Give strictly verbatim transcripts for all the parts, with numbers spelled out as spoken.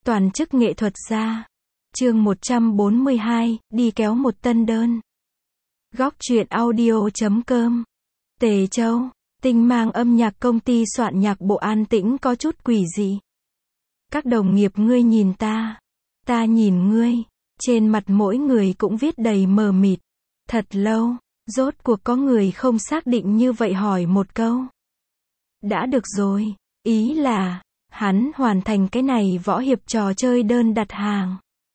Toàn chức nghệ thuật gia. Chương một trăm bốn mươi hai, đi kéo một tân đơn. Góc truyện audio chấm com. Tề Châu, tinh mang âm nhạc công ty soạn nhạc bộ an tĩnh có chút quỷ dị. Các đồng nghiệp ngươi nhìn ta, ta nhìn ngươi, trên mặt mỗi người cũng viết đầy mờ mịt. Thật lâu, rốt cuộc có người không xác định như vậy hỏi một câu. Đã được rồi, ý là, hắn hoàn thành cái này võ hiệp trò chơi đơn đặt hàng.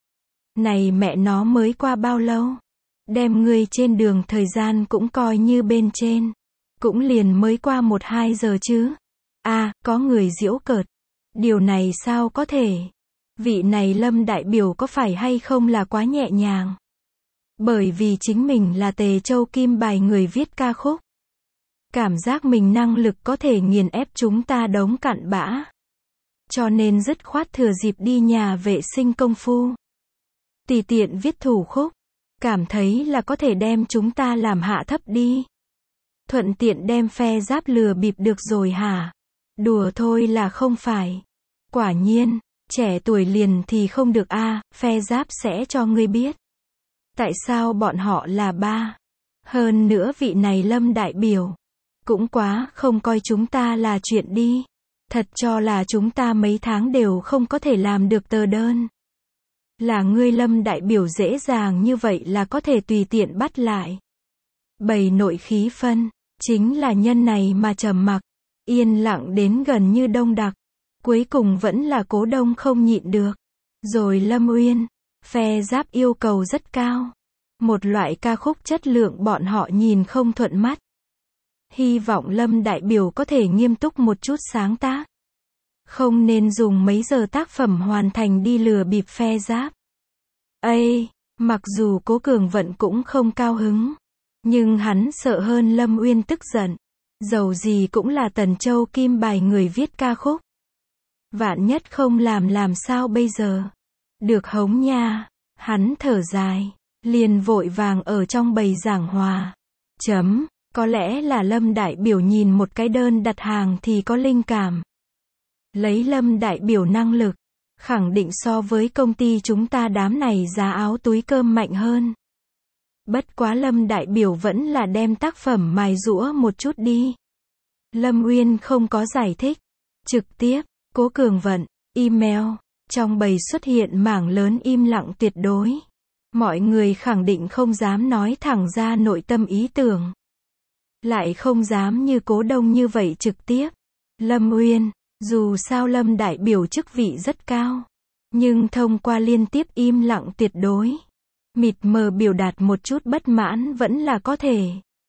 Này mẹ nó mới qua bao lâu? Đem ngươi trên đường thời gian cũng coi như bên trên. Cũng liền mới qua một hai giờ chứ. À, có người giễu cợt. Điều này sao có thể? Vị này Lâm đại biểu có phải hay không là quá nhẹ nhàng? Bởi vì chính mình là Tề Châu Kim bài người viết ca khúc. Cảm giác mình năng lực có thể nghiền ép chúng ta đống cặn bã. Cho nên dứt khoát thừa dịp đi nhà vệ sinh công phu. Tùy tiện viết thủ khúc. Cảm thấy là có thể đem chúng ta làm hạ thấp đi. Thuận tiện đem phe giáp lừa bịp được rồi hả? Đùa thôi là không phải. Quả nhiên, trẻ tuổi liền thì không được a, phe giáp sẽ cho ngươi biết. Tại sao bọn họ là ba? Hơn nữa vị này Lâm đại biểu. Cũng quá không coi chúng ta là chuyện đi. Thật cho là chúng ta mấy tháng đều không có thể làm được tờ đơn. Là ngươi Lâm đại biểu dễ dàng như vậy là có thể tùy tiện bắt lại. Bầy nội khí phân, chính là nhân này mà trầm mặc, yên lặng đến gần như đông đặc. Cuối cùng vẫn là Cố Đông không nhịn được. Rồi Lâm Uyên, phe giáp yêu cầu rất cao. Một loại ca khúc chất lượng bọn họ nhìn không thuận mắt. Hy vọng Lâm đại biểu có thể nghiêm túc một chút sáng tác. Không nên dùng mấy giờ tác phẩm hoàn thành đi lừa bịp phe giáp. Ây, mặc dù Cố Cường Vận cũng không cao hứng. Nhưng hắn sợ hơn Lâm Uyên tức giận. Dầu gì cũng là Tần Châu Kim bài người viết ca khúc. Vạn nhất không làm làm sao bây giờ? Được hống nha. Hắn thở dài. Liền vội vàng ở trong bầy giảng hòa. Chấm. Có lẽ là Lâm đại biểu nhìn một cái đơn đặt hàng thì có linh cảm. Lấy Lâm đại biểu năng lực. Khẳng định so với công ty chúng ta đám này giá áo túi cơm mạnh hơn. Bất quá Lâm đại biểu vẫn là đem tác phẩm mài giũa một chút đi. Lâm Uyên không có giải thích. Trực tiếp, Cố Cường Vận, email. Trong bầy xuất hiện mảng lớn im lặng tuyệt đối. Mọi người khẳng định không dám nói thẳng ra nội tâm ý tưởng. Lại không dám như Cố Đông như vậy trực tiếp. Lâm Uyên, dù sao Lâm đại biểu chức vị rất cao. Nhưng thông qua liên tiếp im lặng tuyệt đối. Mịt mờ biểu đạt một chút bất mãn vẫn là có thể.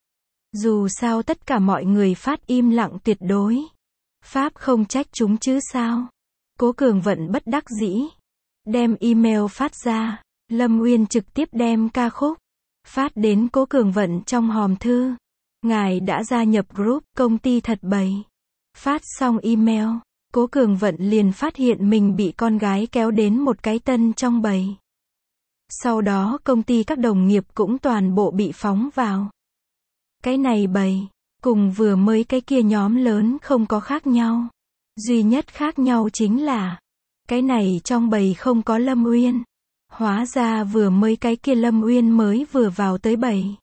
Dù sao tất cả mọi người phát im lặng tuyệt đối. Pháp không trách chúng chứ sao. Cố Cường Vận bất đắc dĩ. Đem email phát ra. Lâm Uyên trực tiếp đem ca khúc. Phát đến Cố Cường Vận trong hòm thư. Ngài đã gia nhập group công ty thật bầy. Phát xong email. Cố Cường Vận liền phát hiện mình bị con gái kéo đến một cái tân trong bầy. Sau đó công ty các đồng nghiệp cũng toàn bộ bị phóng vào. Cái này bầy, cùng vừa mới cái kia nhóm lớn không có khác nhau. Duy nhất khác nhau chính là, cái này trong bầy không có Lâm Uyên. Hóa ra vừa mới cái kia Lâm Uyên mới vừa vào tới bầy.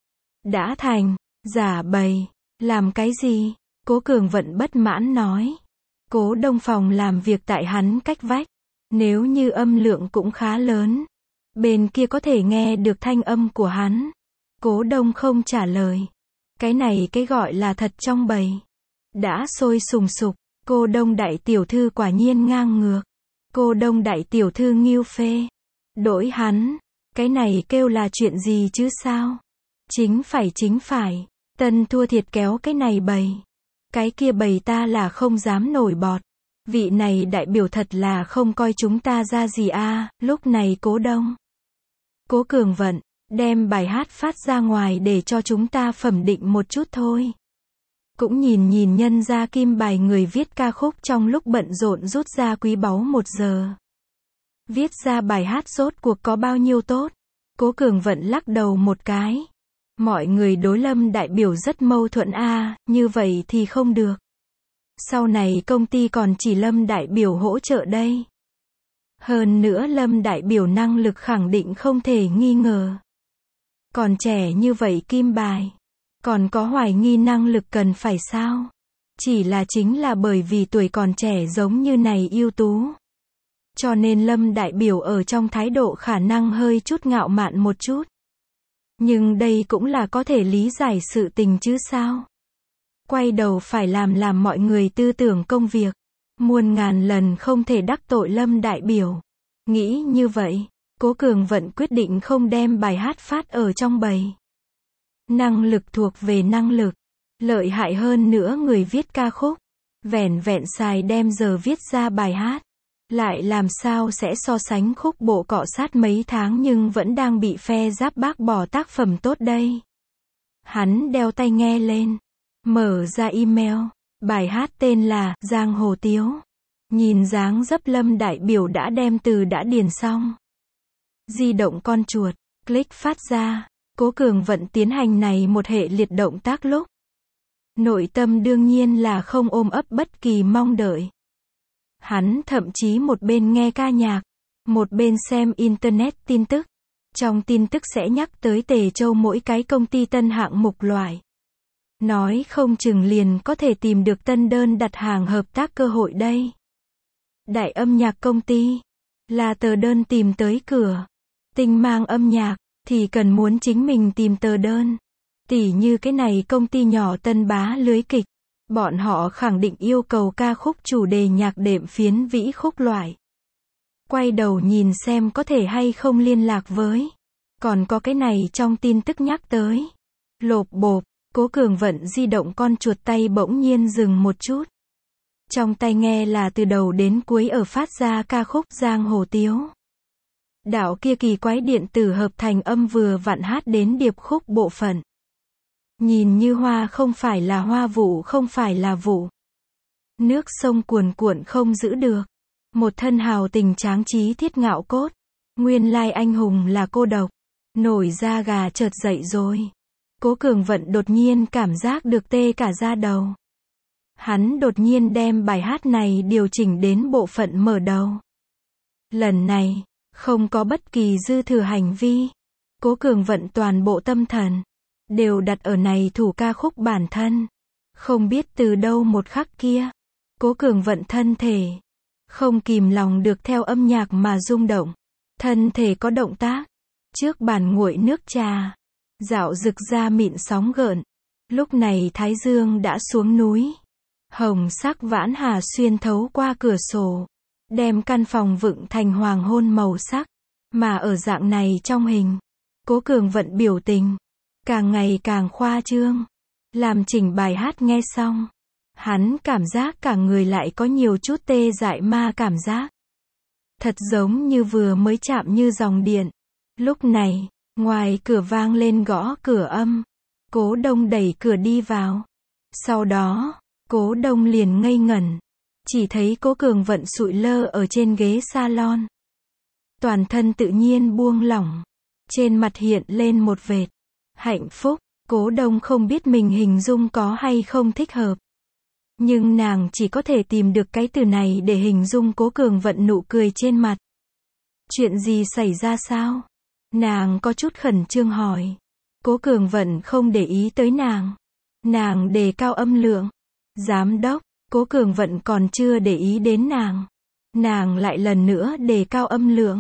Đã thành, giả bầy, làm cái gì? Cố Cường Vận bất mãn nói. Cố Đông phòng làm việc tại hắn cách vách. Nếu như âm lượng cũng khá lớn. Bên kia có thể nghe được thanh âm của hắn. Cố Đông không trả lời. Cái này cái gọi là thật trong bầy. Đã sôi sùng sục. Cô Đông đại tiểu thư quả nhiên ngang ngược. Cô Đông đại tiểu thư nghiêu phê. Đổi hắn. Cái này kêu là chuyện gì chứ sao? Chính phải chính phải. Tân thua thiệt kéo cái này bầy. Cái kia bầy ta là không dám nổi bọt. Vị này đại biểu thật là không coi chúng ta ra gì a. Lúc này Cố Đông, Cố Cường Vận, đem bài hát phát ra ngoài để cho chúng ta phẩm định một chút thôi. Cũng nhìn nhìn nhân gia Kim bài người viết ca khúc trong lúc bận rộn rút ra quý báu một giờ. Viết ra bài hát rốt cuộc có bao nhiêu tốt. Cố Cường Vận lắc đầu một cái. Mọi người đối Lâm đại biểu rất mâu thuẫn a, như vậy thì không được. Sau này công ty còn chỉ Lâm đại biểu hỗ trợ đây. Hơn nữa Lâm đại biểu năng lực khẳng định không thể nghi ngờ. Còn trẻ như vậy kim bài. Còn có hoài nghi năng lực cần phải sao? Chỉ là chính là bởi vì tuổi còn trẻ giống như này ưu tú. Cho nên Lâm đại biểu ở trong thái độ khả năng hơi chút ngạo mạn một chút. Nhưng đây cũng là có thể lý giải sự tình chứ sao? Quay đầu phải làm làm mọi người tư tưởng công việc. Muôn ngàn lần không thể đắc tội Lâm đại biểu. Nghĩ như vậy, Cố Cường Vận quyết định không đem bài hát phát ở trong bầy. Năng lực thuộc về năng lực. Lợi hại hơn nữa người viết ca khúc. Vẻn vẹn xài đem giờ viết ra bài hát. Lại làm sao sẽ so sánh khúc bộ cọ sát mấy tháng nhưng vẫn đang bị phe giáp bác bỏ tác phẩm tốt đây. Hắn đeo tai nghe lên. Mở ra email. Bài hát tên là Giang Hồ Tiếu. Nhìn dáng dấp Lâm đại biểu đã đem từ đã điền xong. Di động con chuột. Click phát ra. Cố Cường Vận tiến hành này một hệ liệt động tác lúc. Nội tâm đương nhiên là không ôm ấp bất kỳ mong đợi. Hắn thậm chí một bên nghe ca nhạc, một bên xem internet tin tức. Trong tin tức sẽ nhắc tới Tề Châu mỗi cái công ty tân hạng mục loại. Nói không chừng liền có thể tìm được tân đơn đặt hàng hợp tác cơ hội đây. Đại âm nhạc công ty, là tờ đơn tìm tới cửa. Tinh mang âm nhạc, thì cần muốn chính mình tìm tờ đơn. Tỉ như cái này công ty nhỏ Tân Bá lưới kịch. Bọn họ khẳng định yêu cầu ca khúc chủ đề nhạc đệm phiến vĩ khúc loại. Quay đầu nhìn xem có thể hay không liên lạc với. Còn có cái này trong tin tức nhắc tới. Lộp bộp, Cố Cường Vận di động con chuột tay bỗng nhiên dừng một chút. Trong tai nghe là từ đầu đến cuối ở phát ra ca khúc Giang Hồ Tiếu. Đạo kia kỳ quái điện tử hợp thành âm vừa vặn hát đến điệp khúc bộ phận. Nhìn như hoa không phải là hoa, vụ không phải là vụ. Nước sông cuồn cuộn không giữ được. Một thân hào tình tráng trí thiết ngạo cốt. Nguyên lai anh hùng là cô độc. Nổi da gà chợt dậy rồi. Cố Cường Vận đột nhiên cảm giác được tê cả da đầu. Hắn đột nhiên đem bài hát này điều chỉnh đến bộ phận mở đầu. Lần này, không có bất kỳ dư thừa hành vi. Cố Cường Vận toàn bộ tâm thần đều đặt ở này thủ ca khúc bản thân. Không biết từ đâu một khắc kia, Cố Cường Vận thân thể không kìm lòng được theo âm nhạc mà rung động. Thân thể có động tác. Trước bàn nguội nước trà, dạo rực ra mịn sóng gợn. Lúc này thái dương đã xuống núi. Hồng sắc vãn hà xuyên thấu qua cửa sổ, đem căn phòng vựng thành hoàng hôn màu sắc. Mà ở dạng này trong hình, Cố Cường Vận biểu tình càng ngày càng khoa trương. Làm chỉnh bài hát nghe xong, hắn cảm giác cả người lại có nhiều chút tê dại ma cảm giác. Thật giống như vừa mới chạm như dòng điện. Lúc này, ngoài cửa vang lên gõ cửa âm. Cố Đông đẩy cửa đi vào. Sau đó, Cố Đông liền ngây ngẩn. Chỉ thấy Cố Cường Vận sụi lơ ở trên ghế salon. Toàn thân tự nhiên buông lỏng. Trên mặt hiện lên một vệt hạnh phúc. Cố Đông không biết mình hình dung có hay không thích hợp. Nhưng nàng chỉ có thể tìm được cái từ này để hình dung Cố Cường Vận nụ cười trên mặt. Chuyện gì xảy ra sao? Nàng có chút khẩn trương hỏi. Cố Cường Vận không để ý tới nàng. Nàng đề cao âm lượng. Giám đốc, Cố Cường Vận còn chưa để ý đến nàng. Nàng lại lần nữa đề cao âm lượng.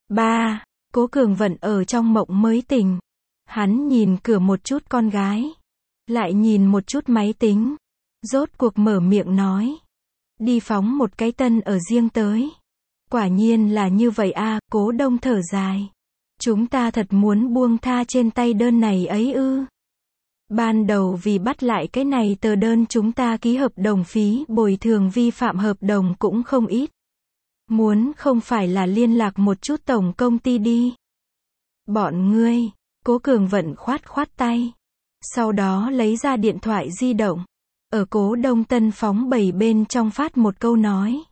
Ba, Cố Cường Vận ở trong mộng mới tỉnh. Hắn nhìn cửa một chút con gái. Lại nhìn một chút máy tính. Rốt cuộc mở miệng nói. Đi phóng một cái tân ở riêng tới. Quả nhiên là như vậy a. Cố Đông thở dài. Chúng ta thật muốn buông tha trên tay đơn này ấy ư. Ban đầu vì bắt lại cái này tờ đơn chúng ta ký hợp đồng phí bồi thường vi phạm hợp đồng cũng không ít. Muốn không phải là liên lạc một chút tổng công ty đi. Bọn ngươi, Cố Cường Vận khoát khoát tay. Sau đó lấy ra điện thoại di động. Ở Cố Đông tân phóng bầy bên trong phát một câu nói.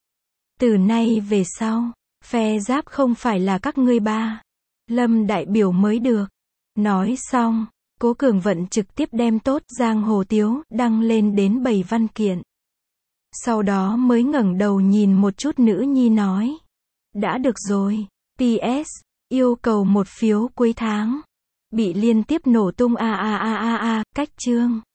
Từ nay về sau, phe giáp không phải là các ngươi ba. Lâm đại biểu mới được. Nói xong, Cố Cường Vận trực tiếp đem tốt Giang Hồ Tiếu đăng lên đến bầy văn kiện. Sau đó mới ngẩng đầu nhìn một chút nữ nhi nói. Đã được rồi. pê ét. Yêu cầu một phiếu cuối tháng. Bị liên tiếp nổ tung a a a a a, cách chương.